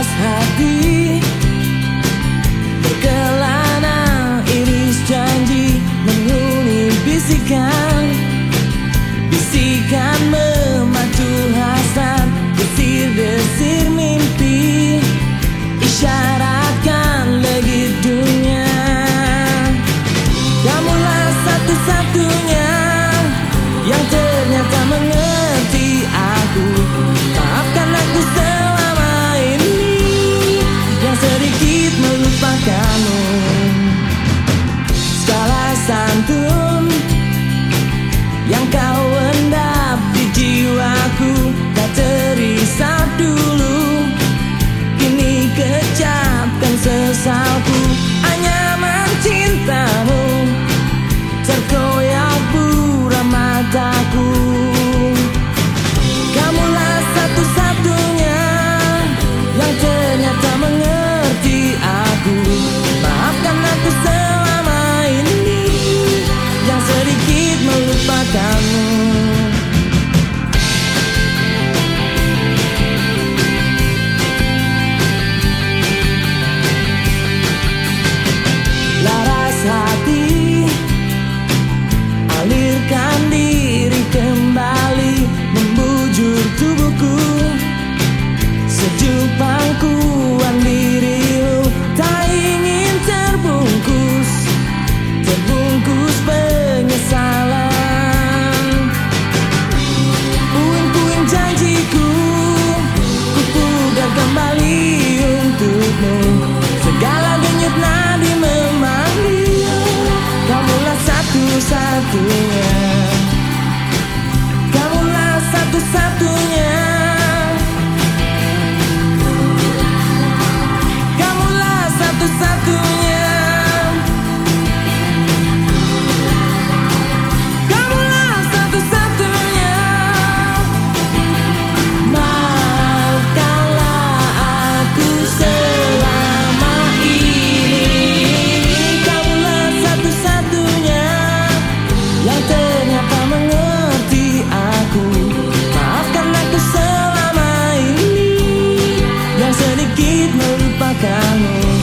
Laras hati berkelana, iris janji menghuni bisikan. Bisikan memacu hasrat, desir-desir mimpi, isyaratkan legit dunia. Kamulah satu-satunya yang ternyata mengerti aku. Maafkan aku selama ini yang sedikit melupakanmu. Skala santun yang kau endap di jiwaku tak terisap dulu, kini kecapkan sesalku. Anyaman cintamu terkoyak buram mataku. Kamulah satu-satunya yang ternyata mengerti aku. Maafkan aku selama ini yang sedikit melupakanmu. Laras hati, alirkan diri kembali, membujur tubuhku, sejuk pangkuan dirimu. Tak ingin terbungkus penyesalan. Puing-puing janjiku ku pugar kembali untukmu. Segala denyut nadi memanggil, kamulah satu-satunya. Kamulah satu-satunya. Kamulah satu-satunya. Kamulah satu-satunya. Maafkanlah aku selama ini. Kamulah satu-satunya yang ternyata mengerti aku. Maafkan aku selama ini yang sedikit melupakanmu.